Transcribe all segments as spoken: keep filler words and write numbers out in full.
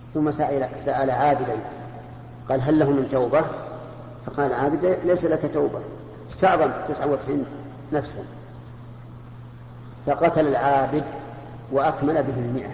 ثم سأل, سأل عابدا قال هل له من توبة؟ فقال عابد ليس لك توبة، استعظم تسعة وتسعين نفسا، فقتل العابد وأكمل به المئة.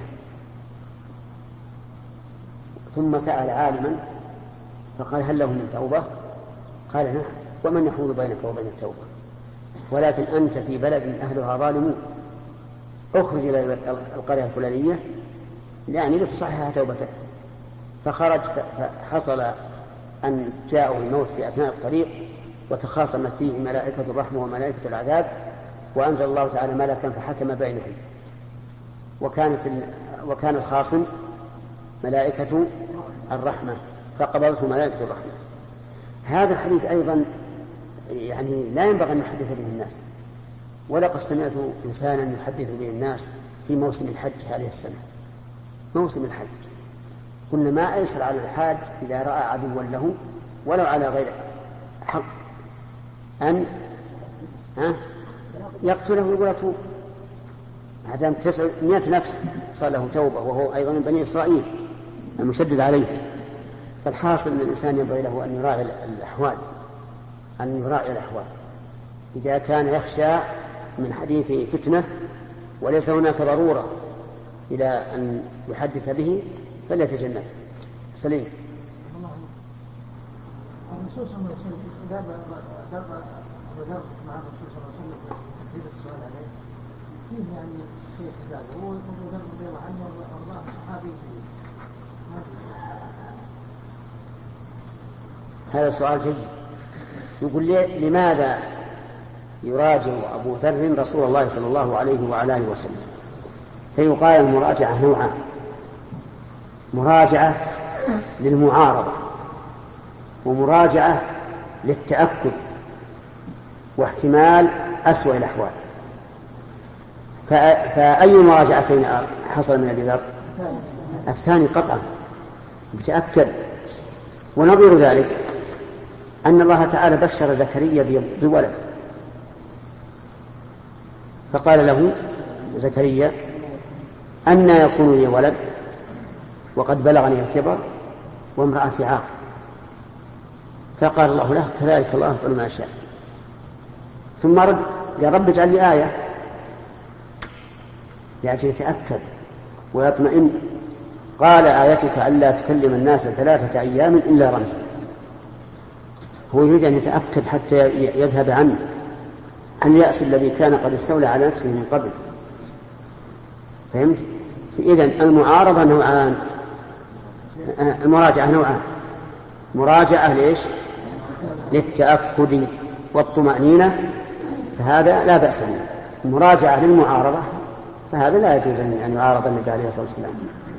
ثم سأل عالما فقال هل له من توبة؟ قال نعم، ومن يحول بينك وبين التوبة؟ ولكن أنت في بلد أهلها ظالمون، اخرج إلى القرية الفلانية يعني لتصحح توبتك. فخرج فحصل أن جاءه الموت في أثناء الطريق وتخاصمت فيه ملائكة الرحمة وملائكة العذاب، وأنزل الله تعالى ملكا فحكم بينهم، وكانت وكان الخاصم ملائكة الرحمة فقبضته ملائكة الرحمة. هذا الحديث أيضا يعني لا ينبغي أن نحدث به الناس، ولقد سمعت إنسانا يحدث به الناس في موسم الحج هذه السنة، موسم الحج، قلنا ما أيسر على الحاج إذا رأى عدوا له ولو على غير حق أن يقتله ويقول توب، هذا تسعمائة نفس صار له توبة، وهو أيضا من بني إسرائيل المشدد عليه. فالحاصل أن الإنسان ينبغي له أن يراعي الأحوال، أن يراعي الأحوال إذا كان يخشى من حديث فتنة وليس هناك ضرورة إلى أن يحدث به فليتجنب. سليم. الرسول صلى الله عليه وسلم ذهب ذهب مع الرسول صلى الله عليه وسلم في السؤال عليه فيه يعني شيء حجاج هو ذهب رضي الله عنه وأرضاه صحابي. هذا سؤال جيد. يقول لي لماذا يراجع أبو ذر رسول الله صلى الله عليه وعلى آله وسلم؟ فيقال المراجعة نوعان: مراجعة للمعارضة ومراجعة للتأكد واحتمال أسوأ الأحوال. فأي مراجعتين حصل من أبي ذر؟ الثاني قطعا بتأكد. ونظير ذلك أن الله تعالى بشر زكريا بولد، فقال له زكريا أنى يكون لي ولد وقد بلغني الكبر وامرأتي عاقر، فقال الله له كذلك الله يفعل ما شاء. ثم رد يا رب اجعل لي آية لأجل يتأكد ويطمئن. قال آيتك ألا تكلم الناس ثلاثة أيام إلا رمزا. هو يريد أن يتأكد حتى يذهب عنه اليأس الذي كان قد استولى على نفسه من قبل. فهمت؟ إذن المعارضة نوعان، المراجعة نوعان: مراجعة ليش؟ للتأكد والطمأنينة، فهذا لا بأس به. المراجعة للمعارضة فهذا لا يجوز أن يعارض النبي عليه الصلاة والسلام.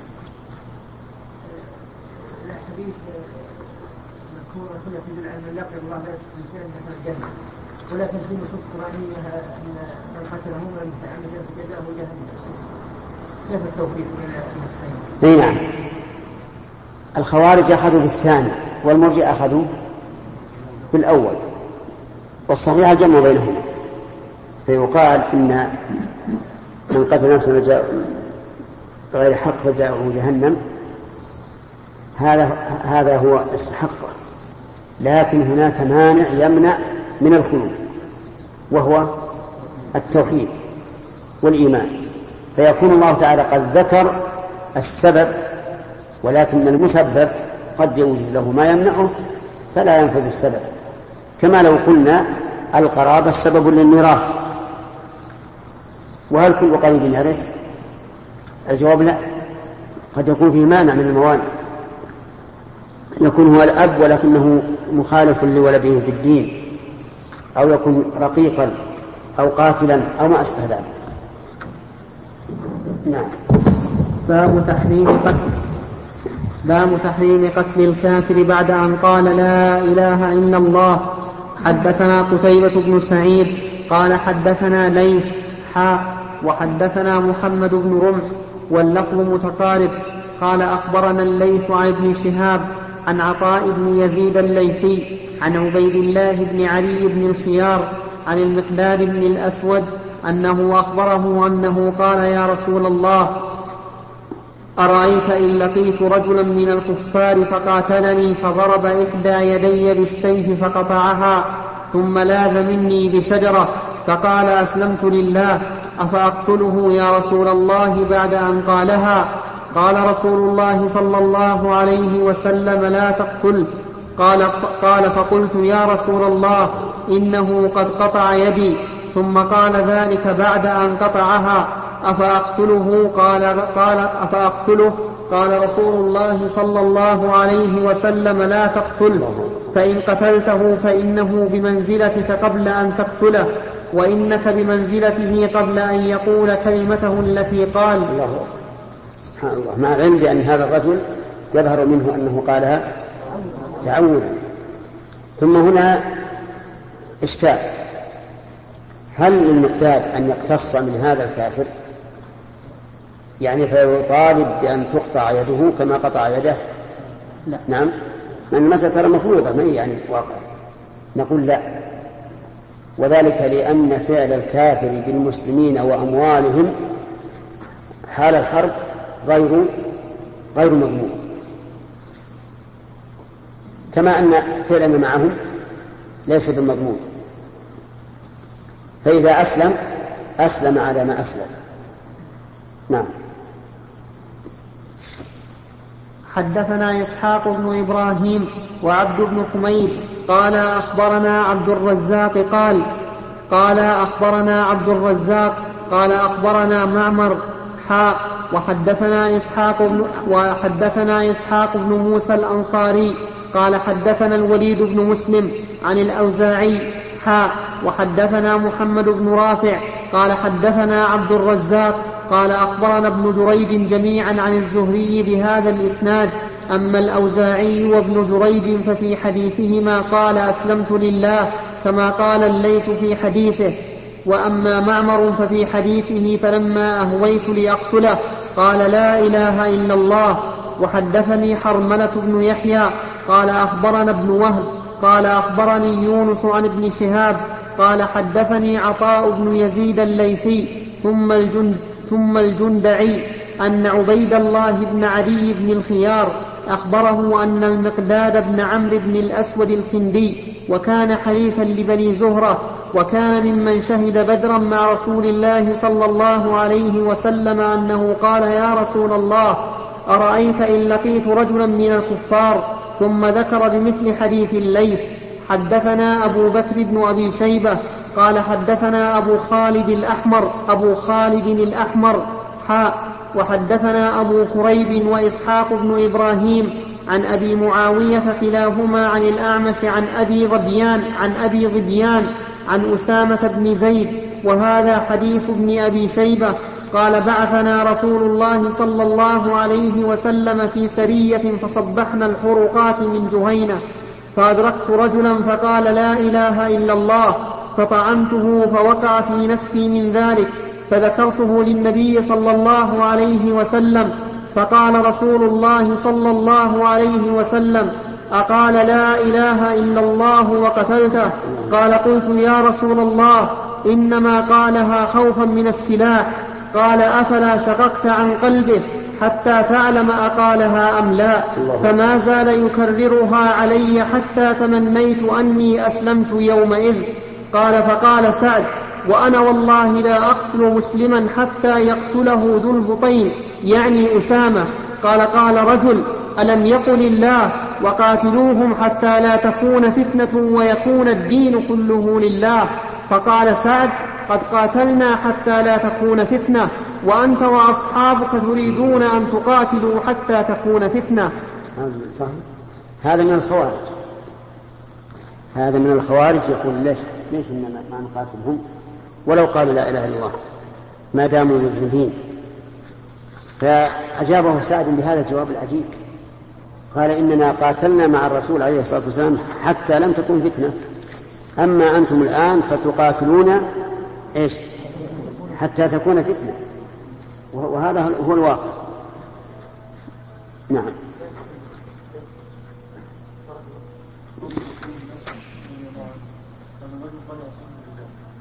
الحديث مذكور كله في العلم يقول الله لا يستطيع أن يدخل الجنة، ولكن في نصوص قرآنية أن من قتله من متعمد جزاءه جهنم. كيف التوفيق بين النصين؟ اي نعم، الخوارج أخذوا بالثاني والمرجئة أخذوا بالأول، والصحيح الجمع بينهما. فيقال إن من قتل نفسا غير حق فجاءه جهنم، هذا هذا هو استحقه، لكن هناك مانع يمنع من الخلود وهو التوحيد والإيمان. فيكون الله تعالى قد ذكر السبب، ولكن المسبب قد يوجد له ما يمنعه فلا ينفذ السبب. كما لو قلنا القرابة سبب للميراث، وهل كل قريب يرث؟ الجواب لا، قد يكون فيه مانع من الموانع، يكون هو الأب ولكنه مخالف لولده في الدين، أو يكون رقيقا أو قاتلا أو ما أشبه ذلك. نعم. باب تحريم قتل باب تحريم قتل الكافر بعد أن قال لا إله إلا الله. حدثنا قتيبة بن سعيد قال حدثنا ليث حاء وحدثنا محمد بن رمح واللفظ متقارب. قال أخبرنا الليث عن ابن شهاب عن عطاء بن يزيد الليثي عن عبيد الله بن علي بن الخيار عن المقداد بن الأسود أنه أخبره أنه قال يا رسول الله أرأيت إن لقيت رجلا من الكفار فقاتلني فضرب إحدى يدي بالسيف فقطعها ثم لاذ مني بشجرة فقال أسلمت لله أفأقتله يا رسول الله بعد أن قالها؟ قال رسول الله صلى الله عليه وسلم لا تقتله. قال, قال فقلت يا رسول الله إنه قد قطع يدي. ثم قال ذلك بعد أن قطعها أفأقتله؟ قال, قال أفأقتله؟ قال رسول الله صلى الله عليه وسلم لا تقتله، فإن قتلته فإنه بمنزلتك قبل أن تقتله، وإنك بمنزلته قبل أن يقول كلمته التي قال. الله سبحان الله، مع العلم بأن هذا الرجل يظهر منه أنه قالها تعوذا. ثم هنا إشكال، هل للمقتاد أن يقتص من هذا الكافر؟ يعني فيطالب بأن تقطع يده كما قطع يده؟ لا. نعم، لأن المسألة ترى مفروضة، ما يعني واقع. نقول لا، وذلك لأن فعل الكافر بالمسلمين وأموالهم حال الحرب غير غير مضمون، كما أن فعلنا معهم ليس بالمضمون. فإذا أسلم أسلم على ما أسلم. نعم. حدثنا إسحاق بن إبراهيم وعبد بن حميد قال أخبرنا عبد الرزاق قال قال أخبرنا عبد الرزاق قال أخبرنا معمر حاء وحدثنا إسحاق بن وحدثنا إسحاق بن موسى الأنصاري قال حدثنا الوليد بن مسلم عن الأوزاعي حاء وحدثنا محمد بن رافع قال حدثنا عبد الرزاق قال أخبرنا ابن جريج جميعا عن الزهري بهذا الإسناد. أما الأوزاعي وابن جريج ففي حديثهما قال أسلمت لله كما قال الليث في حديثه. وأما معمر ففي حديثه فلما أهويت لأقتله قال لا إله إلا الله. وحدثني حرملة بن يحيى قال أخبرنا ابن وهب قال أخبرني يونس عن ابن شهاب قال حدثني عطاء بن يزيد الليثي ثم الجند ثم الجندعي أن عبيد الله بن عدي بن الخيار أخبره أن المقداد بن عمرو بن الأسود الكندي وكان حليفا لبني زهرة وكان ممن شهد بدرا مع رسول الله صلى الله عليه وسلم أنه قال يا رسول الله أرأيت إن لقيت رجلا من الكفار؟ ثم ذكر بمثل حديث الليث. حدثنا أبو بكر بن أبي شيبة قال حدثنا أبو خالد الأحمر أبو خالد الأحمر حاء وحدثنا أبو كريب وإسحاق بن إبراهيم عن أبي معاوية كلاهما عن الأعمش عن أبي ظبيان عن أبي ظبيان عن أسامة بن زيد وهذا حديث ابن أبي شيبة قال بعثنا رسول الله صلى الله عليه وسلم في سرية فصبحنا الحرقات من جهينة فأدركت رجلا فقال لا إله إلا الله فطعنته فوقع في نفسي من ذلك فذكرته للنبي صلى الله عليه وسلم فقال رسول الله صلى الله عليه وسلم أقال لا إله إلا الله وقتلته؟ قال قلت يا رسول الله إنما قالها خوفا من السلاح. قال أفلا شققت عن قلبه حتى تعلم أقالها أم لا؟ فما زال يكررها علي حتى تمنيت أني أسلمت يومئذ. قال فقال سعد وأنا والله لا أقتل مسلما حتى يقتله ذو البطين يعني أسامة. قال قال رجل ألم يقل الله وقاتلوهم حتى لا تكون فتنة ويكون الدين كله لله؟ فقال سعد قد قاتلنا حتى لا تكون فتنة وأنت وأصحابك تريدون أن تقاتلوا حتى تكون فتنة. هذا من الخوارج هذا من الخوارج يقول ليش ليش ما نقاتلهم ولو قالوا لا إله إلا الله ما داموا مذنبين. فأجابه سعد بهذا الجواب العجيب قال إننا قاتلنا مع الرسول عليه الصلاة والسلام حتى لم تكن فتنة، أما أنتم الآن فتقاتلون إيش حتى تكون فتنة، وهذا هو الواقع. نعم.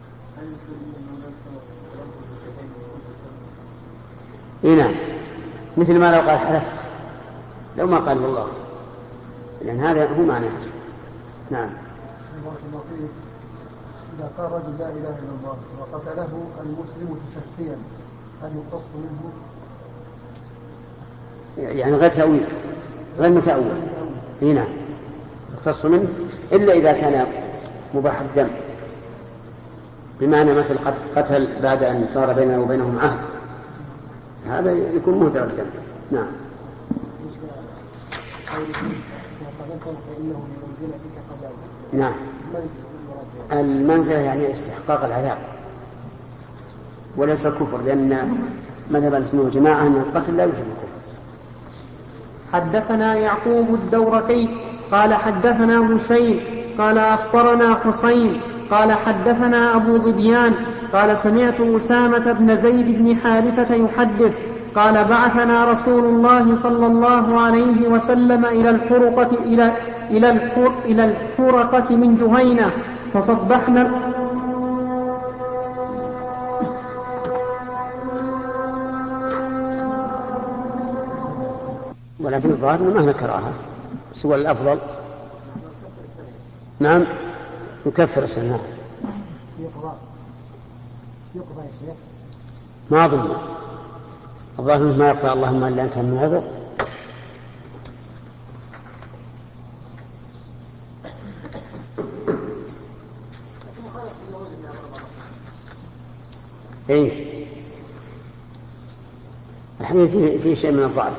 نعم مثل ما لو قال حلفت، لو ما قال والله، لأن هذا هو معنى. نعم. بارك الله فيك. إذا قال رجل لا إله إلا الله وقتله المسلم تشفيا هل يقتص منه؟ يعني غير تأويل، غير متأول. هنا يقتص منه إلا إذا كان مباح الدم، بمعنى مثل قتل بعد أن صار بينه وبينهم عهد، هذا يكون مهدر الدم. نعم. نعم. المنزلة يعني استحقاق العذاب وليس الكفر، لأن مذهب السنة والجماعة أن القتل لا يوجب الكفر. حدثنا يعقوب الدورقي قال حدثنا هشيم قال أخبرنا حسين قال حدثنا أبو ظبيان قال سمعت أسامة بن زيد بن حارثة يحدث قال بعثنا رسول الله صلى الله عليه وسلم إلى الحرقة إلى إلى الحر إلى الحرقة من جهينة فصبحنا ولكن الظاهر ما نكرهها سوى الأفضل. نعم يكفر السنة. يقضى يقضى يا شيخ. ما أظن الظاهر ما يقضى اللهم إلا أن كان من عذر. إيه الحديث فيه في شيء من الضعف.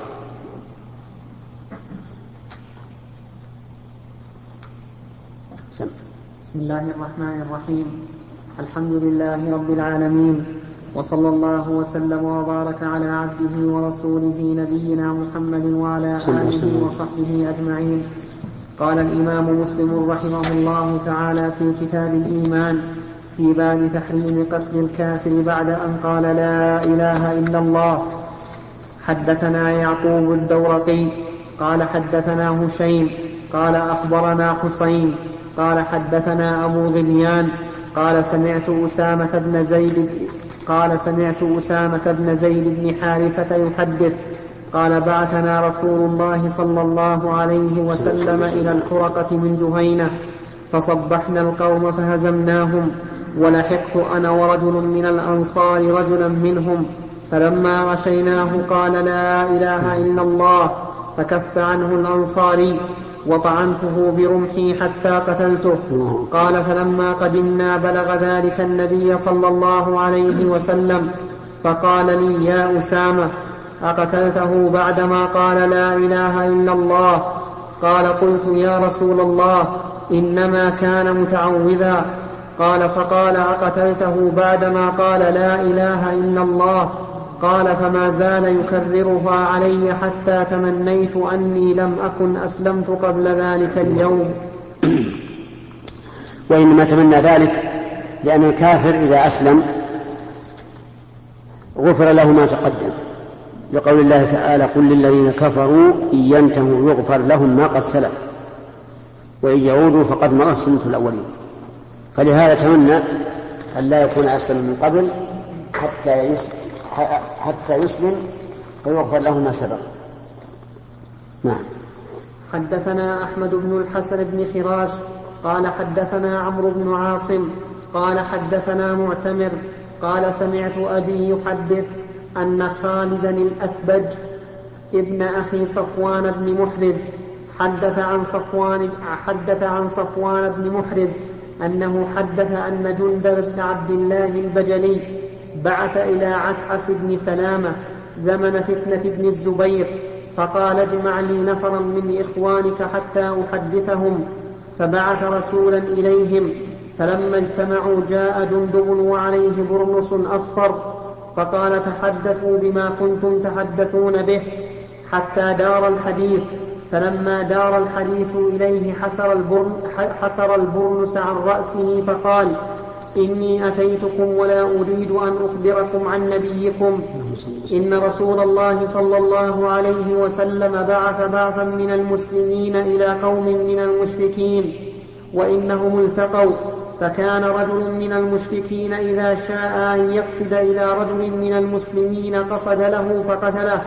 سم. بسم الله الرحمن الرحيم. الحمد لله رب العالمين، وصلى الله وسلم وبارك على عبده ورسوله نبينا محمد وعلى آله وصحبه أجمعين. قال الإمام مسلم رحمه الله تعالى في كتاب الإيمان في باب تحريم قتل الكافر بعد أن قال لا إله إلا الله. حدثنا يعقوب الدورقي قال حدثنا هشيم قال أخبرنا حسين قال حدثنا أبو ظبيان قال سمعت أسامة بن زيد قال سمعت أسامة بن زيد بن حارثة يحدث قال بعثنا رسول الله صلى الله عليه وسلم إلى الحرقة من جهينة فصبحنا القوم فهزمناهم، ولحقت أنا ورجل من الأنصار رجلا منهم، فلما غشيناه قال لا إله إلا الله، فكف عنه الأنصاري وطعنته برمحي حتى قتلته. قال فلما قدمنا بلغ ذلك النبي صلى الله عليه وسلم فقال لي يا أسامة أقتلته بعدما قال لا إله إلا الله؟ قال قلت يا رسول الله إنما كان متعوذا. قال فقال أقتلته بعدما قال لا إله إلا الله؟ قال فما زال يكررها علي حتى تمنيت أني لم أكن أسلمت قبل ذلك اليوم. وإنما تمنى ذلك لأن الكافر إذا أسلم غفر له ما تقدم، لقول الله تعالى قل للذين كفروا إن ينتهوا يغفر لهم ما قد سلف وإن يعودوا فقد مضت سنة الأولين. فلهذا تمنى أن لا يكون أسلم من قبل حتى يسلم حتى يسلم ويغفر له ما سبق. نعم. حدثنا أحمد بن الحسن بن خراش قال حدثنا عمرو بن عاصم قال حدثنا معتمر قال سمعت أبي يحدث أن خالدا الأثبج ابن أخي صفوان بن محرز حدث عن صفوان حدث عن صفوان بن محرز أنه حدث أن جندب بن عبد الله البجلي بعث إلى عسعس بن سلامة زمن فتنة بن الزبير فقال اجمع لي نفرا من إخوانك حتى أحدثهم، فبعث رسولا إليهم، فلما اجتمعوا جاء جندب وعليه برنس أصفر فقال تحدثوا بما كنتم تحدثون به حتى دار الحديث، فلما دار الحديث إليه حسر, البرن حسر البرنس عن رأسه فقال إني أتيتكم ولا أريد أن أخبركم عن نبيكم، إن رسول الله صلى الله عليه وسلم بعث بعثا من المسلمين إلى قوم من المشركين وإنهم التقوا، فكان رجل من المشركين إذا شاء أن يقصد إلى رجل من المسلمين قصد له فقتله،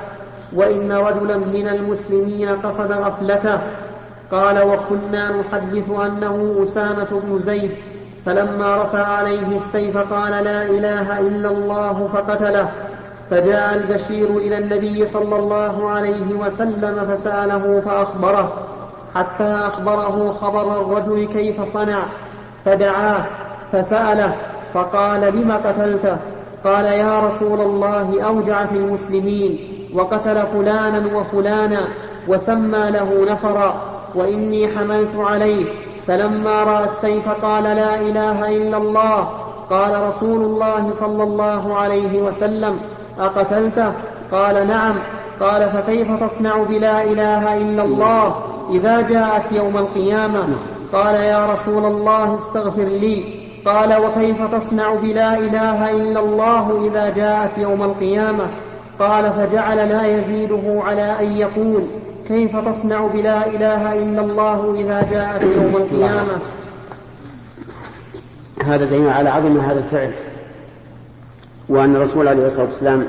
وإن رجلا من المسلمين قصد غفلته. قال: وكنا نحدث أنه أسامة بن زيد، فلما رفع عليه السيف قال: لا إله إلا الله، فقتله. فجاء البشير إلى النبي صلى الله عليه وسلم فسأله فأخبره، حتى أخبره خبر الرجل كيف صنع، فدعاه فسأله فقال: لم قتلته؟ قال: يا رسول الله، أوجع في المسلمين وقتل فلانا وفلانا وسمى له نفرا، وإني حملت عليه، فلما رأى السيف قال: لا إله إلا الله. قال رسول الله صلى الله عليه وسلم: أقتلته؟ قال: نعم. قال: فكيف تصنع بلا إله إلا الله إذا جاءت يوم القيامة؟ قال: يا رسول الله، استغفر لي. قال: وكيف تصنع بلا إله إلا الله إذا جاءت يوم القيامة؟ قال: فجعل لا يزيده على أن يقول: كيف تصنع بلا إله إلا الله إذا جاءت يوم القيامة؟ هذا دليل على عظم هذا الفعل، وأن الرسول عليه الصلاة والسلام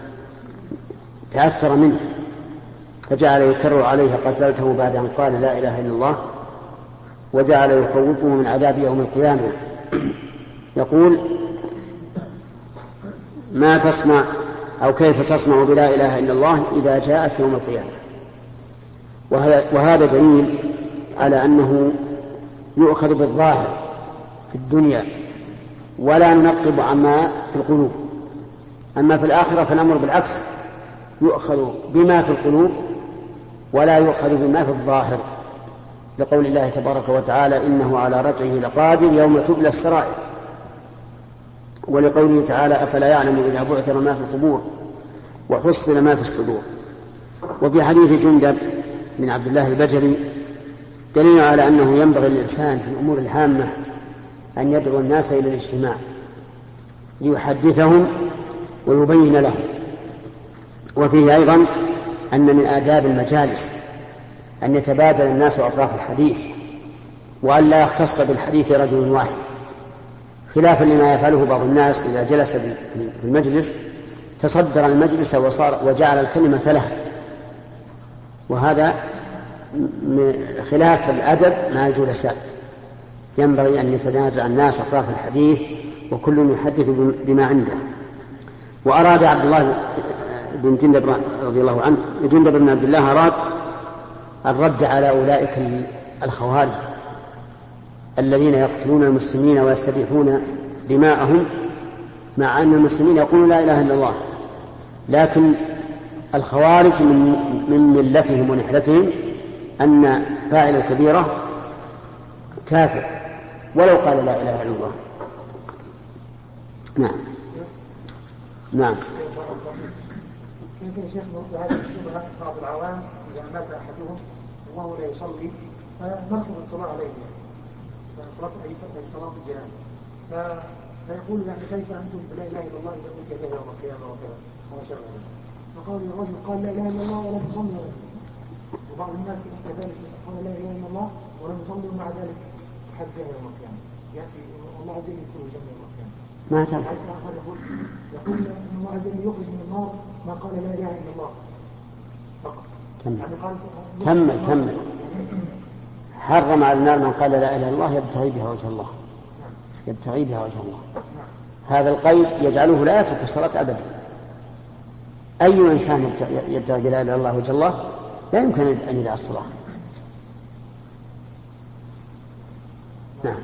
تأثر منه فجعل يكرر عليه: قتلته، بعد أن قال لا إله إلا الله، وجعل يخوفه من عذاب يوم القيامة. يقول: ما تصنع أو كيف تصنع بلا إله إلا الله إذا جاءت يوم القيامة. وهذا دليل على أنه يؤخذ بالظاهر في الدنيا ولا ننقب عما في القلوب. أما في الآخرة فالأمر بالعكس، يؤخذ بما في القلوب ولا يؤخذ بما في الظاهر، لقول الله تبارك وتعالى: إنه على رجعه لقادر يوم تبلى السرائر، ولقوله تعالى: أفلا يعلم إذا بعثر ما في القبور وحصل ما في الصدور. وفي حديث جندب من عبد الله البجلي دليل على أنه ينبغي للإنسان في الأمور الهامة أن يدعو الناس إلى الاجتماع ليحدثهم ويبين لهم. وفيه أيضا أن من آداب المجالس أن يتبادل الناس أطراف الحديث، وأن لا يختص بالحديث رجل واحد، خلافا لما يفعله بعض الناس إذا جلس في المجلس تصدر المجلس وصار وجعل الكلمة له، وهذا خلاف الأدب مع الجلساء. ينبغي أن يتنازع الناس أطراف الحديث وكل يحدث بما عنده. وأراد عبد الله بن جندب رضي الله عنه جندب بن عبد الله أراد الرد على أولئك الخوارج الذين يقتلون المسلمين ويستبيحون دماءهم، مع أن المسلمين يقولون لا إله إلا الله، لكن الخوارج من, من ملتهم ونحلتهم أن فاعل الكبيرة كافر ولو قال لا إله إلا الله. نعم نعم. كيف يا شيخ نرد هذه الشبهة بعض العوام إذا مات أحدهم وهو لا يصلي فنرفض الصلاة عليه، صلاة أي صلاة الجنازة، فيقول يعني كيف أنتم لا إله إلا الله إذا أتي به يوم القيامة وكذا وشر ذلك. فقال الرجل قال لا إله إلا الله ولا تصلي، وبعض الناس كذلك قال لا إله إلا الله ولا تصلي ومع ذلك حد به يوم القيامة، يأتي الله عز وجل يدخله الجنة يوم القيامة. ما تعرف. يقول يقول إن الله عز وجل يخرج من النار ما قال لا إله إلا الله فقط. كمل كمل. حرم على النار من قال لا إله إلا الله يبتغي بها وجه الله، يبتغي بها وجه الله. هذا القيد يجعله لا يترك الصلاة أبدا. أي إنسان يبتغي بلا إله إلا الله وجه الله لا يمكن أن يدع الصلاة. نعم.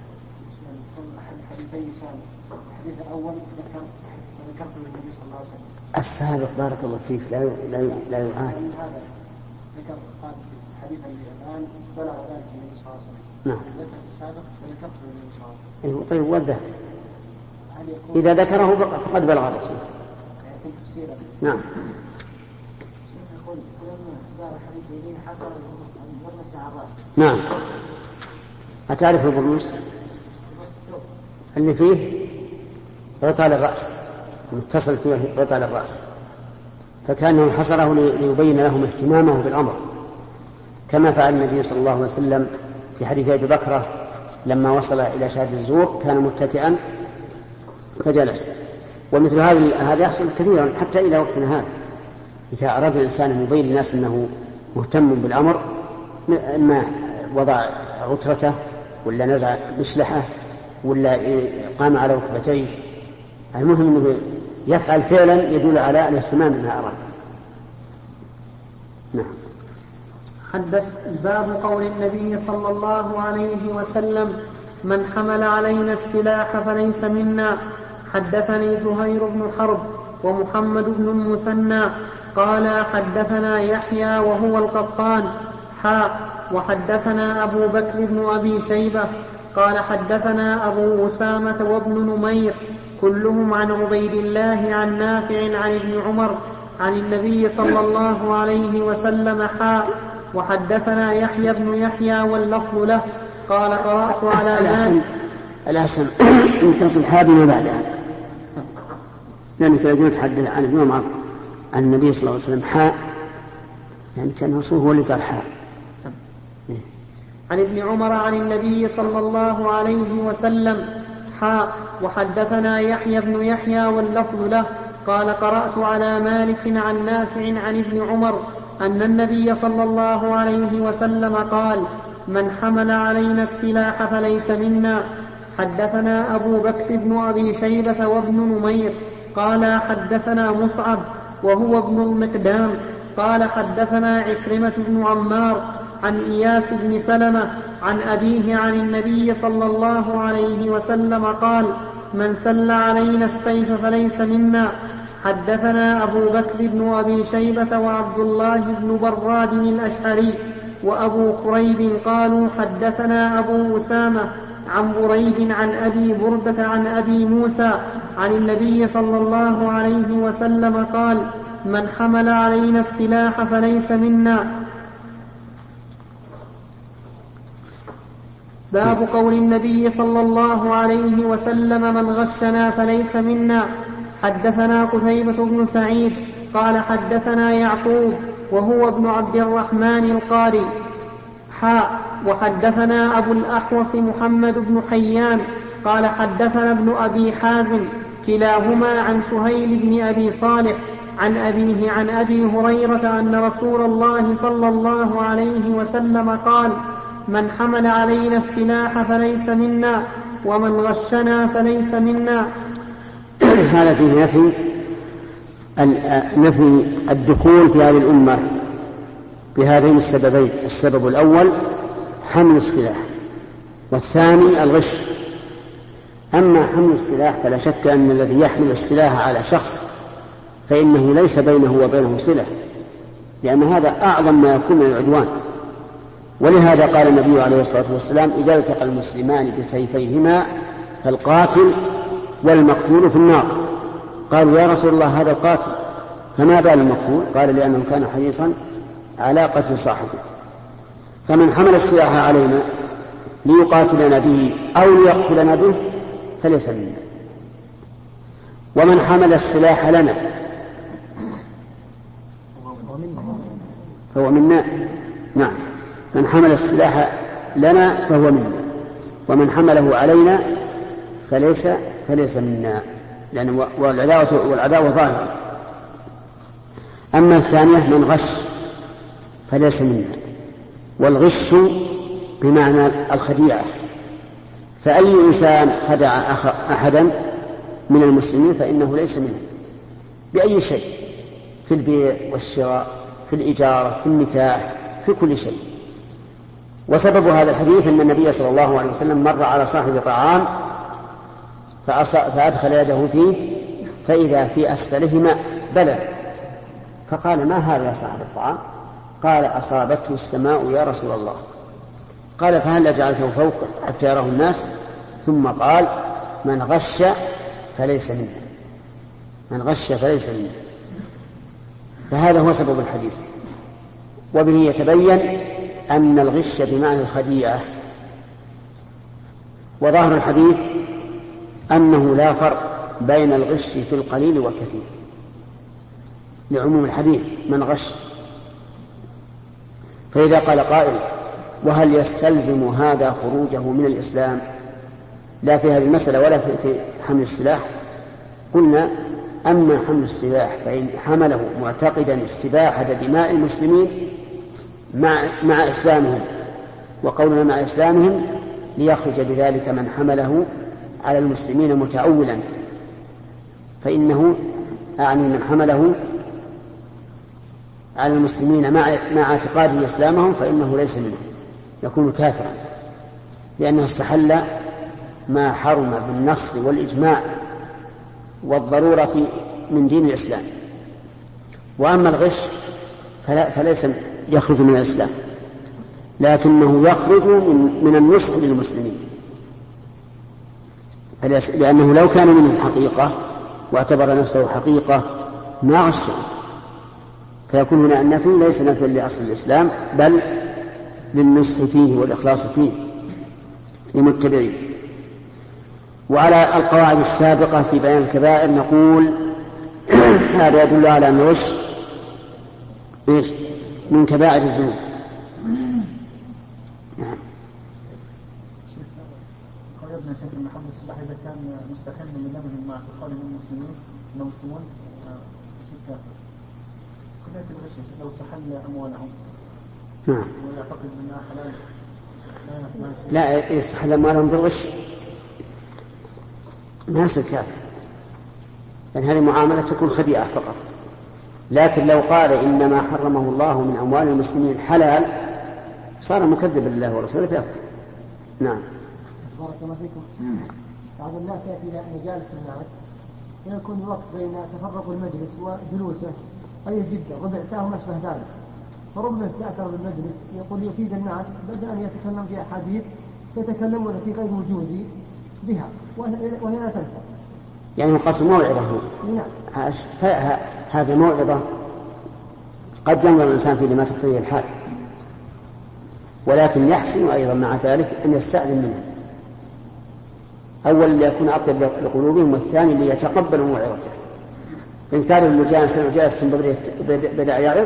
الحديث الأول ذكرت النبي صلى الله عليه وسلم. السابق بارك الله فيك لا لا لا يعاد. ذكر قال في الحديث الآن بلغ ذلك النبي صلى الله عليه وسلم. نعم. ذكر السابق فذكرت النبي صلى الله عليه وسلم. أيوة طيب والذكر إذا ذكره فقد بلغ الرسول. نعم. نعم. أتعرف البرنس اللي فيه عطال الرأس متصل فيه عطال الرأس، فكأنه حصره ليبين لهم اهتمامه بالأمر، كما فعل النبي صلى الله عليه وسلم في حديث أبي بكرة لما وصل إلى شهادة الزور كان متكئا فجلس. ومثل هذا هذا يحصل كثيرا حتى إلى وقتنا هذا، إذا أراد الإنسان أن يبين للناس أنه مهتم بالأمر، ما وضع غترته ولا نزع مشلحه ولا قام على ركبتيه، المهم أنه يفعل فعلا يدل على الاهتمام بما أراد. نعم. حدث باب قول النبي صلى الله عليه وسلم: من حمل علينا السلاح فليس منا. حدثني زهير بن حرب ومحمد بن المثنى قال حدثنا يحيى وهو القطان حاء وحدثنا أبو بكر بن أبي شيبة قال حدثنا أبو أسامة وابن نمير كلهم عن عبيد الله عن نافع عن ابن عمر عن النبي صلى الله عليه وسلم حاء وحدثنا يحيى بن يحيى واللفظ له قال قرأت على الأحسن الأحسن أن تصل حابنا بعدها، لأنك لو تحدث عن ابن عمر عن النبي صلى الله عليه وسلم حاء يعني كان رسول هو اللي قال حاء. عن ابن عمر عن النبي صلى الله عليه وسلم حاء وحدثنا يحيى بن يحيى واللفظ له قال قرأت على مالك عن نافع عن ابن عمر أن النبي صلى الله عليه وسلم قال: من حمل علينا السلاح فليس منا. حدثنا أبو بكر بن أبي شيبة وابن نمير قال حدثنا مصعب وهو ابن المقدام قال حدثنا عكرمة بن عمار عن إياس بن سلمة عن أبيه عن النبي صلى الله عليه وسلم قال: من سل علينا السيف فليس منا. حدثنا أبو بكر بن أبي شيبة وعبد الله بن براد الأشعري وأبو كريب قالوا حدثنا أبو أسامة عن بريد عن أبي بردة عن أبي موسى عن النبي صلى الله عليه وسلم قال: من حمل علينا السلاح فليس منا. باب قول النبي صلى الله عليه وسلم: من غشنا فليس منا. حدثنا قتيبة بن سعيد قال حدثنا يعقوب وهو ابن عبد الرحمن القاري حاء وحدثنا أبو الأحوص محمد بن حيان قال حدثنا ابن أبي حازم كلاهما عن سهيل بن أبي صالح عن أبيه عن أبي هريرة أن رسول الله صلى الله عليه وسلم قال: من حمل علينا السلاح فليس منا ومن غشنا فليس منا. هذا فيه نفي نفي الدخول في هذه الأمة بهذين السببين: السبب الأول حمل السلاح، والثاني الغش. أما حمل السلاح فلا شك أن الذي يحمل السلاح على شخص فإنه ليس بينه وبينه صلة، لأن هذا أعظم ما يكون من العدوان. ولهذا قال النبي عليه الصلاة والسلام: إذا التقى المسلمان بسيفيهما فالقاتل والمقتول في النار. قالوا: يا رسول الله هذا القاتل، فما بال المقتول؟ قال: لأنه كان حريصا على قتل صاحبه. فمن حمل السلاح علينا ليقاتلنا به أو ليقتلنا به فليس منا. ومن حمل السلاح لنا فهو منا. نعم، من حمل السلاح لنا فهو منا، ومن حمله علينا فليس فليس منا، لأن والعداوة والعداوة ظاهرة. أما الثانية من غش فليس منا، والغش بمعنى الخديعة، فأي إنسان خدع أحدا من المسلمين فإنه ليس منه بأي شيء، في البيع والشراء، في الإجارة، في النكاح، في كل شيء. وسبب هذا الحديث أن النبي صلى الله عليه وسلم مر على صاحب طعام فأدخل يده فيه فإذا في أسفله ماء بلل، فقال: ما هذا يا صاحب الطعام؟ قال: أصابته السماء يا رسول الله. قال: فهل جعلته فوق حتى يراه الناس؟ ثم قال: من غش فليس منه، من غش فليس منه. فهذا هو سبب الحديث، وبه يتبين أن الغش بمعنى الخديعة. وظاهر الحديث أنه لا فرق بين الغش في القليل والكثير، لعموم الحديث من غش. فإذا قال قائل: وهل يستلزم هذا خروجه من الإسلام؟ لا في هذه المسألة ولا في حمل السلاح. قلنا أما حمل السلاح فإن حمله معتقدا استباحة دماء المسلمين مع, مع إسلامهم، وقولنا مع إسلامهم ليخرج بذلك من حمله على المسلمين متأولا، فإنه أعني من حمله على المسلمين مع, مع اعتقاده إسلامهم فإنه ليس منه، يكون كافرا، لأنه استحل ما حرم بالنص والإجماع والضرورة من دين الإسلام. وأما الغش فلا فليس يخرج من الإسلام، لكنه يخرج من, من النصح للمسلمين، لأنه لو كان منه حقيقة واعتبر نفسه حقيقة ما غشه، فيكون هنا النفي ليس نفي لأصل الإسلام بل للنصح فيه والإخلاص فيه لمتبعيه. وعلى القواعد السابقة في بيان الكبائر نقول هذا يدل على أن الغش من كبائر الذنوب. نعم. قيدنا شيخ محمد الصباح إذا كان مستخل من لبن مع قول المسلمين المسلمون ستة قضية الغش لو استحل أموالهم نعم ويعتقد أنها حلال لا يستحل أموالهم بالغش ما يصير كافر، لأن هذه معاملة تكون خديعة فقط. لكن لو قال إنما حرمه الله من أموال المسلمين حلال صار مكذب لله ورسوله فيكفر. نعم. بارك الله فيكم. بعض الناس يأتي إلى مجالس الناس يكون الوقت بين تفرق المجلس وجلوسه قليل جدا، ربع ساعة وما أشبه ذلك، فربما استأثر بالمجلس يقول يفيد الناس بدل أن يتكلم في أحاديث سيتكلمون في غير وجودي بها وهي لا تنفع. يعني قصد موعظة. نعم. هذا موعظة قد ينظر الإنسان في لما تقتضيه الحال، ولكن يحسن أيضا مع ذلك أن يستأذن منه، أولا ليكون أطيب لقلوبهم، والثاني ليتقبل موعظته. إن تعرف المجالس المجالس بدأ يعظ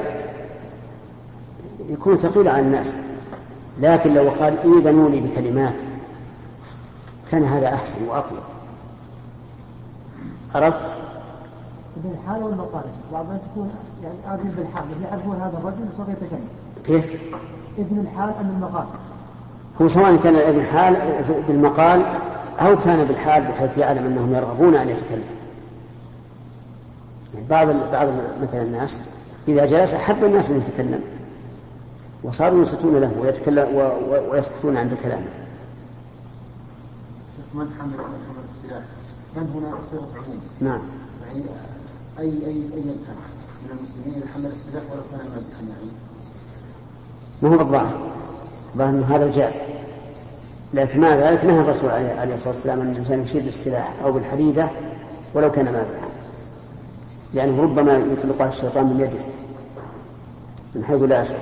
يكون ثقيل على الناس، لكن لو قال إيذنوا لي بكلمات كان هذا أحسن وأطيب. عرفت؟ بالحال والمقال بعض الناس يكون يعني آذن بالحال يعرفون هذا الرجل وسوف يتكلم. كيف؟ إذن الحال أم المقال؟ هو سواء كان الإذن حال بالمقال أو كان بالحال بحيث يعلم أنهم يرغبون أن يتكلم. يعني بعض بعض مثلا الناس إذا جلس حب الناس أن يتكلم وصاروا ينصتون له ويتكلم ويسكتون عند كلامه. من حمل السلاح من هنا صيغة عموم. نعم. يعني أي أي أي كان من المسلمين يحمل السلاح ولو كان مازحا يعني. ما هو بالظاهر، ظاهر أن هذا جاء، لكن مع ذلك نهى الرسول عليه الصلاة والسلام أن الإنسان يشير بالسلاح أو بالحديدة ولو كان مازحا، لأنه ربما يطلقها الشيطان من يده من حيث لا يشعر.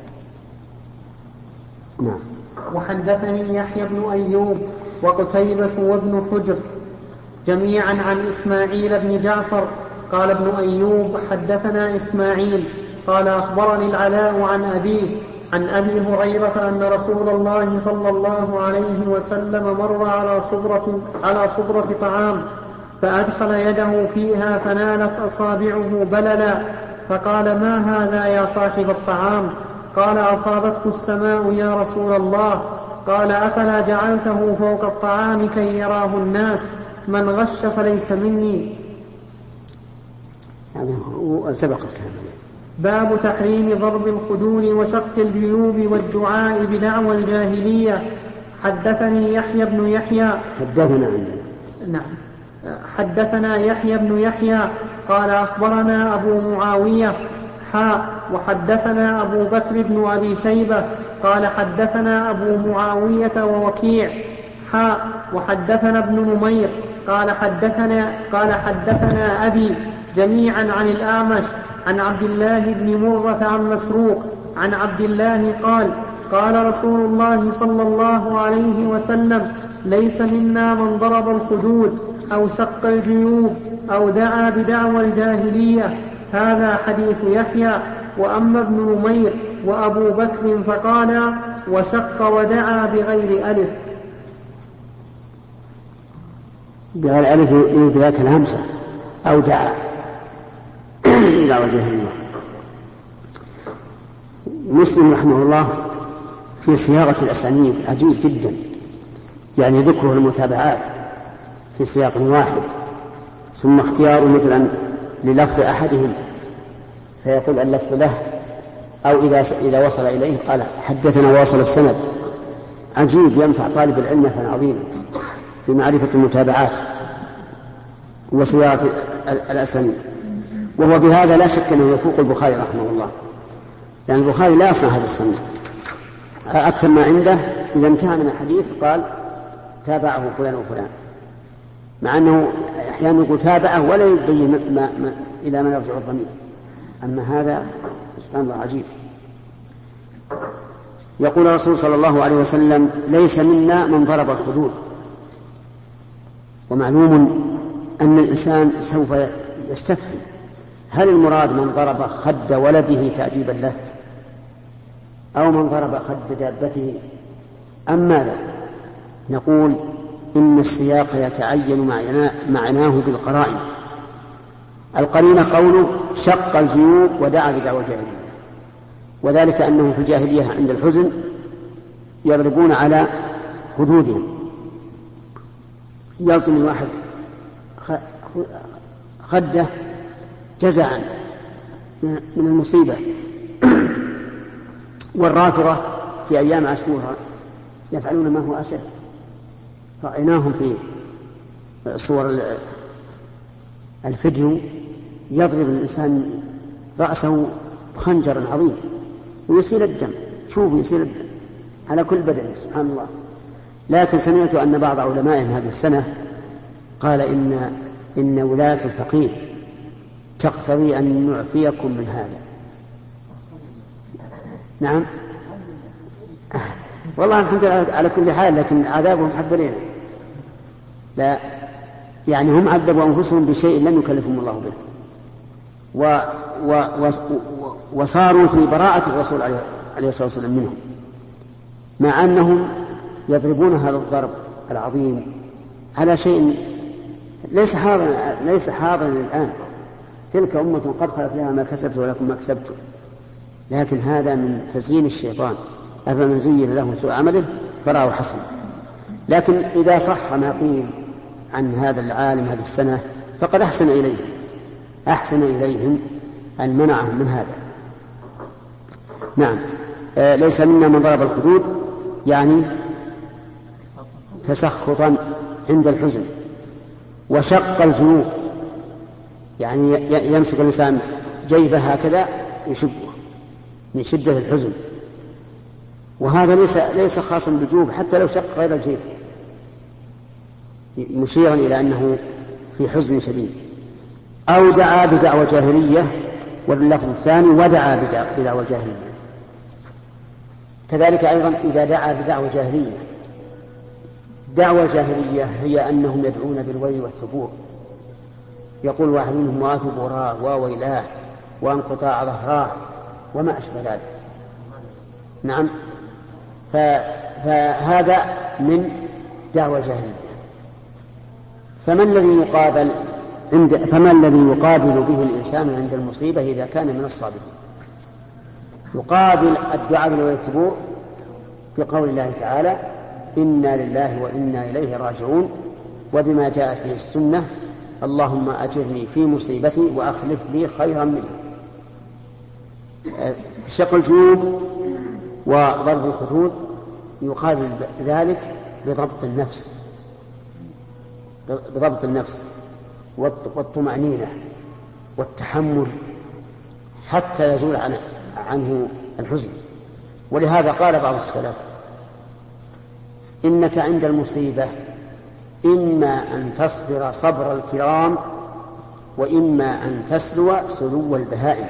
نعم. وحدثني يحيى بن أيوب وقتيبة وابن حجر جميعا عن إسماعيل بن جعفر قال ابن أيوب حدثنا إسماعيل قال أخبرني العلاء عن أبيه عن أبي هريرة أن رسول الله صلى الله عليه وسلم مر على صبرة, على صبرة طعام فأدخل يده فيها فنالت أصابعه بللا فقال ما هذا يا صاحب الطعام؟ قال أصابته السماء يا رسول الله. قال أفلا جعلته فوق الطعام كي يراه الناس؟ من غش فليس مني. هذا سبق الكلام. باب تحريم ضرب الخدود وشق الجيوب والدعاء بدعوى الجاهلية. حدثني يحيى بن يحيى حدثنا عندنا. نعم. حدثنا يحيى بن يحيى قال أخبرنا أبو معاوية حاء وحدثنا أبو بكر بن أبي شيبة قال حدثنا أبو معاوية ووكيع حاء وحدثنا ابن نمير قال حدثنا قال حدثنا أبي جميعا عن الأعمش عن عبد الله بن مرة عن مسروق عن عبد الله قال قال رسول الله صلى الله عليه وسلم ليس منا من ضرب الخدود أو شق الجيوب أو دعا بدعوى الجاهلية. هذا حديث يحيى. وأما ابن نمير وأبو بكر فقال وشق ودعا بغير ألف. بغير ألف يريد ذاك الهمسة أو دعا إلى وجه الله. مسلم رحمه الله في صياغة الأسانيد عجيب جدا، يعني ذكره المتابعات في سياق واحد ثم اختياره مثلا للفظ أحدهم فيقول اللفظ له، أو إذا إذا وصل إليه قال حدثنا وواصل السند. عجيب، ينفع طالب العلم نفعا عظيما في معرفة المتابعات وصياغة الأسانيد. وهو بهذا لا شك أنه يفوق البخاري رحمه الله، لأن البخاري لا يصنع هذا السند. أكثر ما عنده إذا انتهى من الحديث قال تابعه فلان وفلان، مع أنه أحيانا يقول تابعه ولا يبين ما ما إلى من يرجع الضمير. أما هذا سبحان الله عجيب. يقول الرسول صلى الله عليه وسلم ليس منا من ضرب الخدود. ومعلوم أن الإنسان سوف يستفهم هل المراد من ضرب خد ولده تأديبا له أو من ضرب خد دابته أم ماذا؟ نقول إن السياق يتعين معناه بالقرائن. القرينة قوله شق الجيوب ودعا بدعوى الجاهلية، وذلك أنهم في الجاهلية عند الحزن يضربون على خدودهم، يلطم الواحد خده جزعا من المصيبة. والرافضة في أيام عاشوراء يفعلون ما هو أشد، رأيناهم في صور الفيديو يضرب الإنسان رأسه بخنجر عظيم ويسيل الدم، شوفوا يسيل الدم على كل بدن سبحان الله. لكن سمعت أن بعض علمائهم هذه السنة قال إن إن ولاية الفقيه تقتضي أن نعفيكم من هذا. نعم والله الحمد لله على كل حال، لكن عذابهم حد لنا. لا يعني هم عذبوا أنفسهم بشيء لم يكلفهم الله به، و و و وصاروا في براءة الرسول عليه الصلاة والسلام منهم، مع أنهم يضربون هذا الضرب العظيم على شيء ليس حاضرا ليس حاضرا الآن. تلك أمة قد خلت لها ما كسبت ولكم ما كسبتم. لكن هذا من تزيين الشيطان، أفمن زين له سوء عمله فراه حسنا. لكن إذا صح ما قيل عن هذا العالم هذه السنة فقد أحسن إليهم أحسن إليهم أن منعهم من هذا. نعم آه ليس منا من ضرب الخدود يعني تسخطا عند الحزن، وشق الجيوب يعني يمسك الإنسان جيبه هكذا يشبه من شدة الحزن، وهذا ليس ليس خاصا بالجيوب، حتى لو شق غير الجيب مشيرا إلى أنه في حزن شديد. أو دعا بدعوى جاهلية، واللفظ الثاني ودعا بدعوى جاهلية. كذلك أيضا إذا دعا بدعوى جاهلية، دعوى جاهلية هي أنهم يدعون بالويل والثبور، يقول واحد منهم واثبوراه وويلاه وانقطاع ظهراه وما أشبه ذلك. نعم فهذا من دعوى جاهلية. فما الذي يقابل عند فما الذي يقابل به الإنسان عند المصيبة إذا كان من الصابرين؟ يقابل الدعاء بالويل والثبور بقول الله تعالى إنا لله وإنا إليه راجعون، وبما جاءت به السنة اللهم أجرني في مصيبتي وأخلف لي خيرا منها. شق الجيوب وضرب الخدود يقابل ذلك بضبط النفس بضبط النفس والطمأنينة والتحمل حتى يزول عنه الحزن. ولهذا قال بعض السلف إنك عند المصيبة إما أن تصبر صبر الكرام وإما أن تسلو سلو البهائم.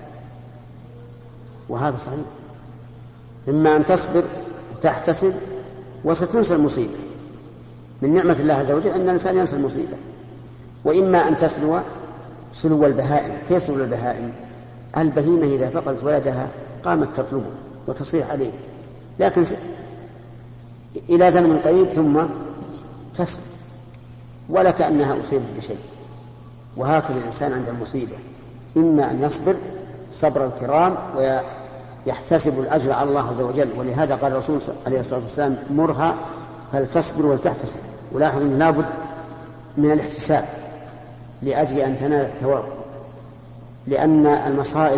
وهذا صحيح، إما أن تصبر وتحتسب وستنسى المصيبة من نعمة الله عز وجل أن الإنسان ينسى المصيبة، وإما أن تسلو سلو البهائم. كيف سلو البهائم؟ البهيمة إذا فقدت ولدها قامت تطلبه وتصيح عليه، لكن إلى زمن قريب ثم تسلو ولا كأنها أصيبت بشيء. وهكذا الإنسان عند المصيبة، إما أن يصبر صبر الكرام ويحتسب الأجر على الله عز وجل، ولهذا قال الرسول عليه الصلاة والسلام مرها فلتصبر ولتحتسب. ولاحظ أن لابد من الاحتساب لأجل أن تنال الثواب، لأن المصائب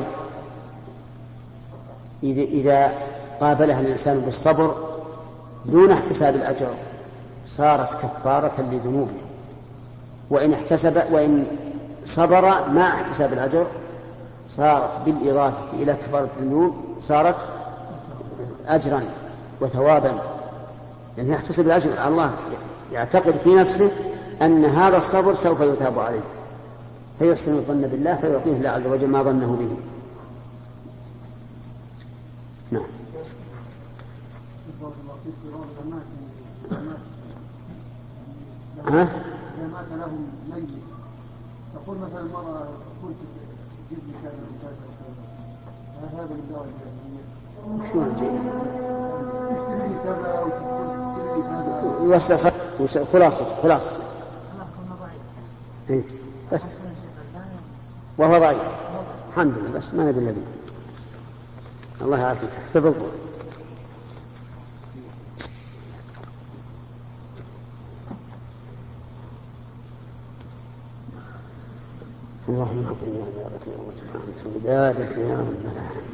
إذا قابلها الإنسان بالصبر دون احتساب الأجر صارت كفارة لذنوبه، وإن احتسب وإن صبر مع احتساب الأجر صارت بالإضافة إلى كفارة الذنوب صارت أجرا وثوابا، لأنه يحتسب الأجر على الله، يعتقد في نفسه أن هذا الصبر سوف يتاب عليه، فيحسن الظن بالله فيعطيه الله عز وجل ما ظنه به. نعم. ها؟ إذا مات لهم ميت تقول مثلا المرأة قلت جيب لي كذا وكذا، هذا من دواء الجاهلية. شو الجيد؟ تشتري لي كذا وتشتري لي كذا. يوسع خلاصة خلاصة. إيه بس. وهو ضعيف. الحمد لله بس ما ندري الذي. الله يعافيك. تفضل. اللهم اغفر لنا وارحمنا وارحمنا عبادك يا رب العالمين.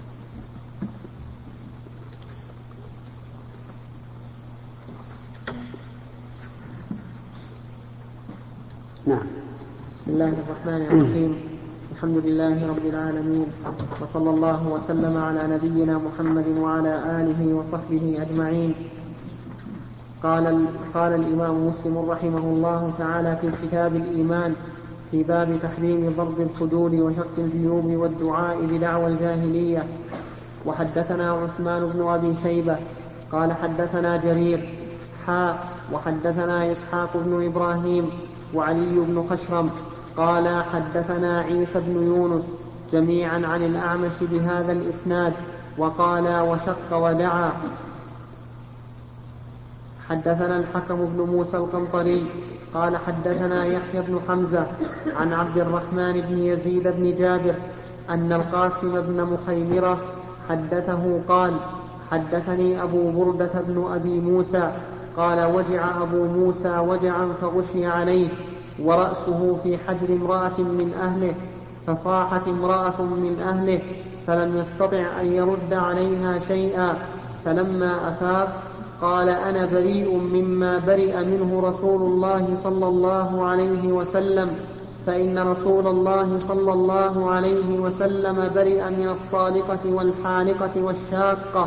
نعم. بسم الله الرحمن الرحيم. الحمد لله رب العالمين، وصلى الله وسلم على نبينا محمد وعلى آله وصحبه أجمعين. قال قال الإمام مسلم رحمه الله تعالى في كتاب الإيمان في باب تحريم ضرب الخدود وشق الجيوب والدعاء بدعوى الجاهلية. وحدثنا عثمان بن أبي شيبة قال حدثنا جرير حاء وحدثنا إسحاق بن إبراهيم وعلي بن خشرم قال حدثنا عيسى بن يونس جميعا عن الأعمش بهذا الإسناد وقال وشق ودعا. حدثنا الحكم بن موسى القنطري قال حدثنا يحيى بن حمزة عن عبد الرحمن بن يزيد بن جابر أن القاسم بن مخيمرة حدثه قال حدثني أبو بردة بن أبي موسى قال وجع أبو موسى وجعا فغشي عليه ورأسه في حجر امرأة من أهله، فصاحت امرأة من أهله فلم يستطع أن يرد عليها شيئا، فلما أفاق قال أنا بريء مما برئ منه رسول الله صلى الله عليه وسلم، فإن رسول الله صلى الله عليه وسلم برئ من الصالقة والحالقة والشاقة.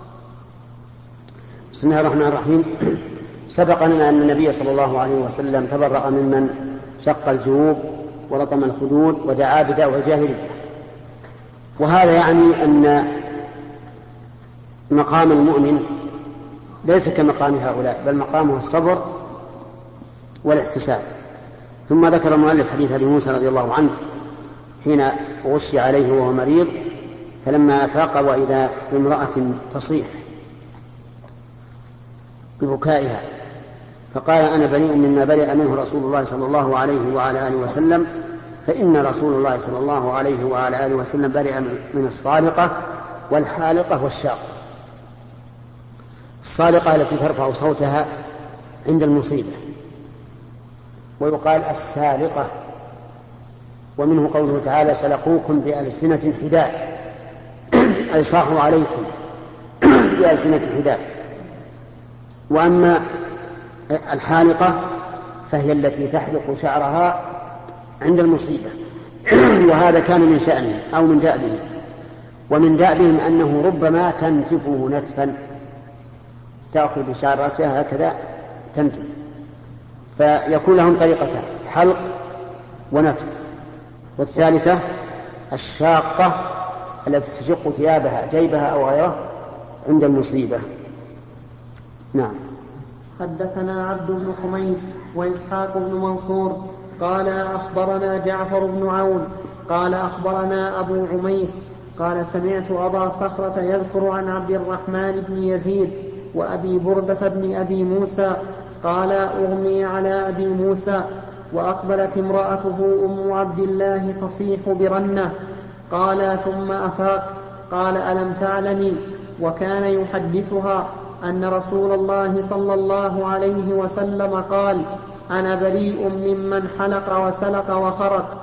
بسم الله الرحمن الرحيم. سبق لنا أن النبي صلى الله عليه وسلم تبرأ ممن شق الجيوب ولطم الخدود ودعا بدعوى الجاهلية، وهذا يعني أن مقام المؤمن ليس كمقام هؤلاء، بل مقامه الصبر والاحتساب. ثم ذكر المؤلف حديث أبي موسى رضي الله عنه حين غشي عليه وهو مريض، فلما أفاق وإذا بامرأة تصيح ببكائها فقال أنا بريء مما برئ منه رسول الله صلى الله عليه وعلى آله وسلم، فإن رسول الله صلى الله عليه وعلى آله وسلم برئ من الصالقة والحالقة والشاقة. الصالقة التي ترفع صوتها عند المصيبة، ويقال السالقة، ومنه قوله تعالى سلقوكم بألسنة حداد أي صاحوا عليكم بألسنة حداد. وأما الحالقة فهي التي تحلق شعرها عند المصيبة وهذا كان من شأنه أو من دأبهم، ومن دأبهم أنه ربما تنتفه نتفا، تأخذ بشعر رأسها هكذا تنتف، فيكون لهم طريقتان حلق ونتف. والثالثة الشاقة التي تشق ثيابها جيبها أو غيره عند المصيبة. نعم. حدثنا عبد بن حميد وإسحاق بن منصور قال أخبرنا جعفر بن عون قال أخبرنا أبو عميس قال سمعت أبا صخرة يذكر عن عبد الرحمن بن يزيد وأبي بردة بن أبي موسى قال أغمي على أبي موسى وأقبلت امرأته أم عبد الله تصيح برنة. قال ثم أفاق. قال ألم تعلمي؟ وكان يحدثها أن رسول الله صلى الله عليه وسلم قال أنا بريء ممن حلق وسلق وخرق.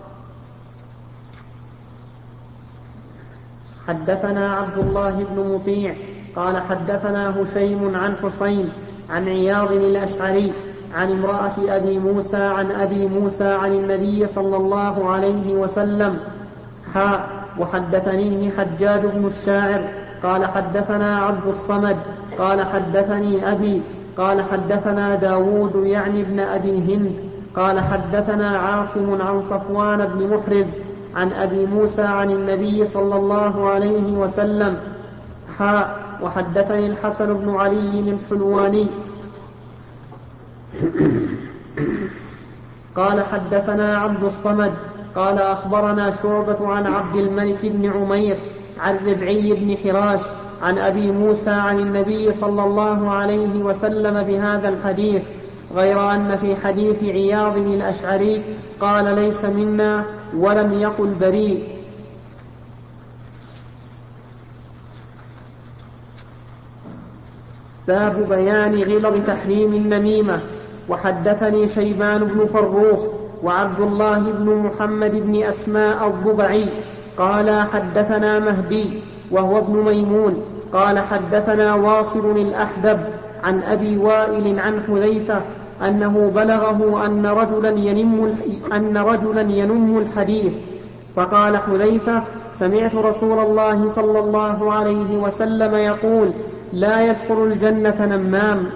حدثنا عبد الله بن مطيع قال حدثنا هشيم عن حسين عن عياض الأشعري عن امرأة أبي موسى عن أبي موسى عن النبي صلى الله عليه وسلم حاء. وحدثنيه حجاج بن الشاعر قال حدثنا عبد الصمد قال حدثني أبي قال حدثنا داود يعني ابن أبي هند قال حدثنا عاصم عن صفوان بن محرز عن أبي موسى عن النبي صلى الله عليه وسلم حاء. وحدثني الحسن بن علي الحلواني قال حدثنا عبد الصمد قال أخبرنا شعبة عن عبد الملك بن عمير عن ربعي بن حراش عن أبي موسى عن النبي صلى الله عليه وسلم بهذا الحديث، غير أن في حديث عياض الأشعري قال ليس منا ولم يقل بريء. باب بيان غلظ تحريم النميمة. وحدثني شيبان بن فروخ وعبد الله بن محمد بن أسماء الضبعي قال حدثنا مهدي وهو ابن ميمون قال حدثنا واصل الأحدب عن أبي وائل عن حذيفة أنه بلغه أن رجلا ينم, أن رجلا ينم الحديث، فقال حذيفة سمعت رسول الله صلى الله عليه وسلم يقول لا يدخل الجنة نمام.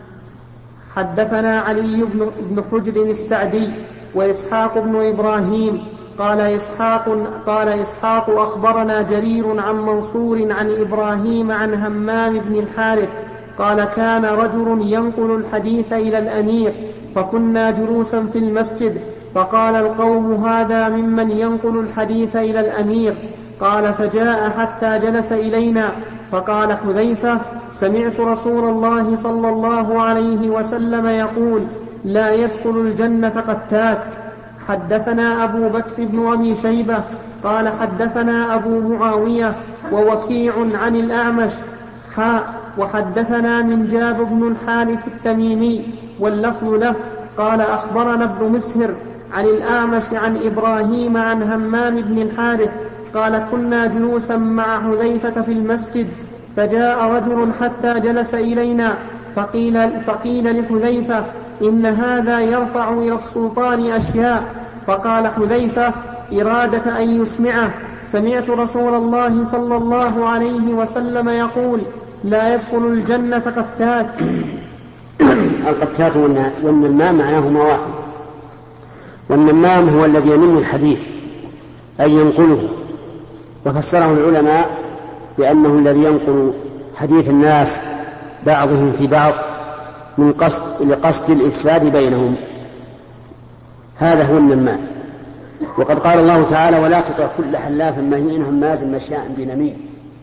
حدثنا علي بن حجر السعدي وإسحاق بن إبراهيم قال إسحاق, قال إسحاق أخبرنا جرير عن منصور عن إبراهيم عن همام بن الحارث قال كان رجل ينقل الحديث إلى الأمير فكنا جلوسا في المسجد فقال القوم هذا ممن ينقل الحديث إلى الأمير، قال فجاء حتى جلس إلينا فقال حذيفة سمعت رسول الله صلى الله عليه وسلم يقول لا يدخل الجنة قتات. حدثنا أبو بكر بن أبي شيبة قال حدثنا أبو معاوية ووكيع عن الأعمش حاء. وحدثنا من جاب بن الحارث التميمي واللفظ له قال أخبرنا ابن مسهر عن الأعمش عن إبراهيم عن همام بن الحارث قال كنا جلوسا مع حذيفة في المسجد فجاء رجل حتى جلس إلينا فقيل, فقيل لحذيفة إن هذا يرفع إلى السلطان أشياء، فقال حذيفة إرادة أن يسمعه سمعت رسول الله صلى الله عليه وسلم يقول لا يدخل الجنة قتات. القتات والنمام معناهما واحد، والنمام هو الذي ينم الحديث أي ينقله، وفسره العلماء بأنه الذي ينقل حديث الناس بعضهم في بعض من قصد لقصد الإفساد بينهم، هذا هو النمام. وقد قال الله تعالى ولا تطع كل حلاف مهين هماز مشاء بنميم.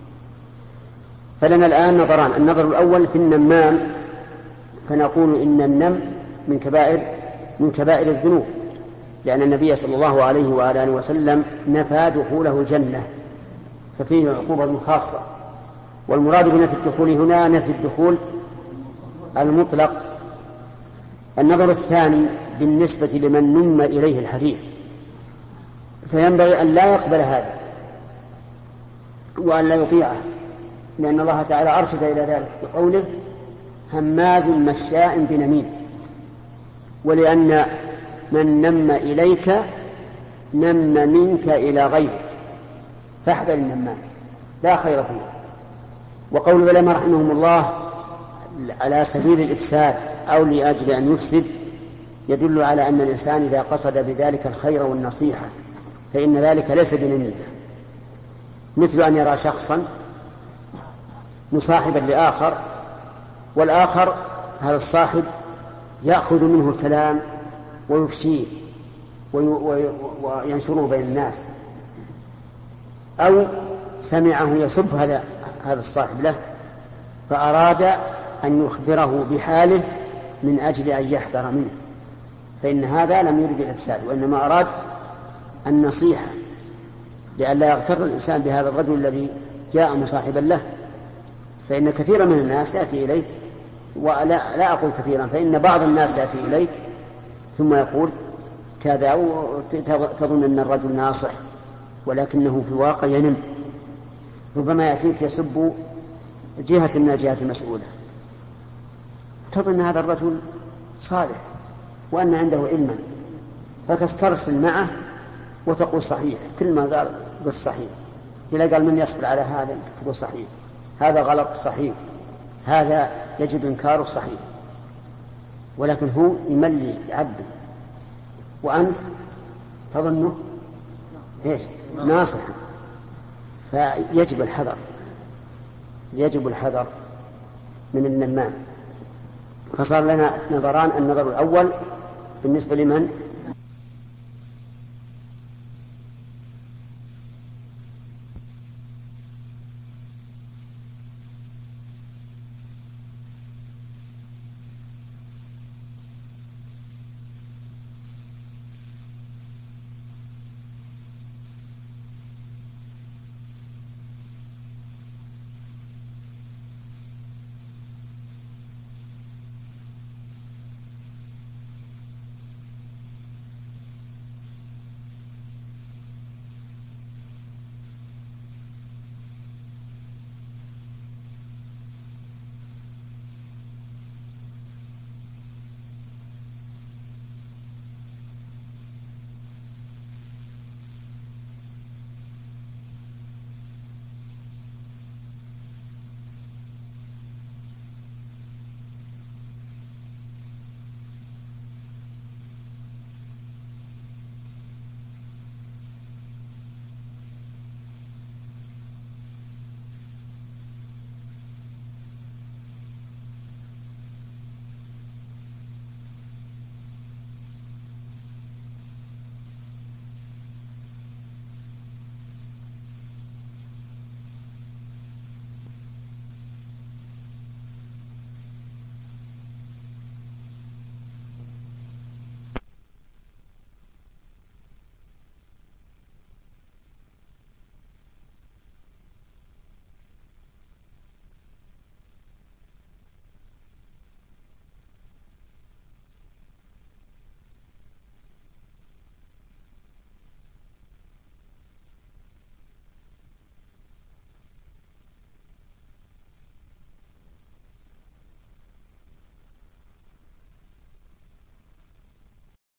فلنا الآن نظران، النظر الأول في النمام فنقول إن النم من كبائر من كبائر الذنوب، لأن النبي صلى الله عليه وآله وسلم نفى دخوله الجنة ففيه عقوبة خاصة، والمراد بنفي الدخول هنا نفي الدخول المطلق. النظر الثاني بالنسبة لمن نم إليه الحديث، فينبغي أن لا يقبل هذا وأن لا يطيعه، لأن الله تعالى أرشد إلى ذلك بقوله هماز مشاء بنميم، ولأن من نم إليك نم منك إلى غيرك، فاحذر النمام لا خير فيه. وقول العلماء رحمهم الله على سبيل الإفساد أو لأجل أن يفسد يدل على أن الإنسان إذا قصد بذلك الخير والنصيحة فإن ذلك ليس بنميمة، مثل أن يرى شخصا مصاحبا لآخر والآخر هذا الصاحب يأخذ منه الكلام ويفشيه وينشره بين الناس، أو سمعه يسب هذا هذا الصاحب له فأراد أن يخبره بحاله من أجل أن يحذر منه، فإن هذا لم يرد الإفساد وإنما أراد النصيحة لئلا يغتر الإنسان بهذا الرجل الذي جاء مصاحبا له. فإن كثيرا من الناس يأتي إليك، ولا لا أقول كثيرا، فإن بعض الناس يأتي إليك ثم يقول كذا وتظن أن الرجل ناصح ولكنه في الواقع ينم. ربما يأتيك يسب جهة من الجهات المسؤولة، تظن هذا الرجل صالح وأن عنده علما، فتسترسل معه وتقول صحيح، كل ما قال بالصحيح. إذا قال من يصبر على هذا تقول صحيح، هذا غلط صحيح، هذا يجب إنكاره صحيح، ولكن هو يملي يعبد وأنت تظنه إيش؟ ناصحا. فيجب الحذر، يجب الحذر من النمام. فصار لنا نظران: النظر الأول بالنسبة لمن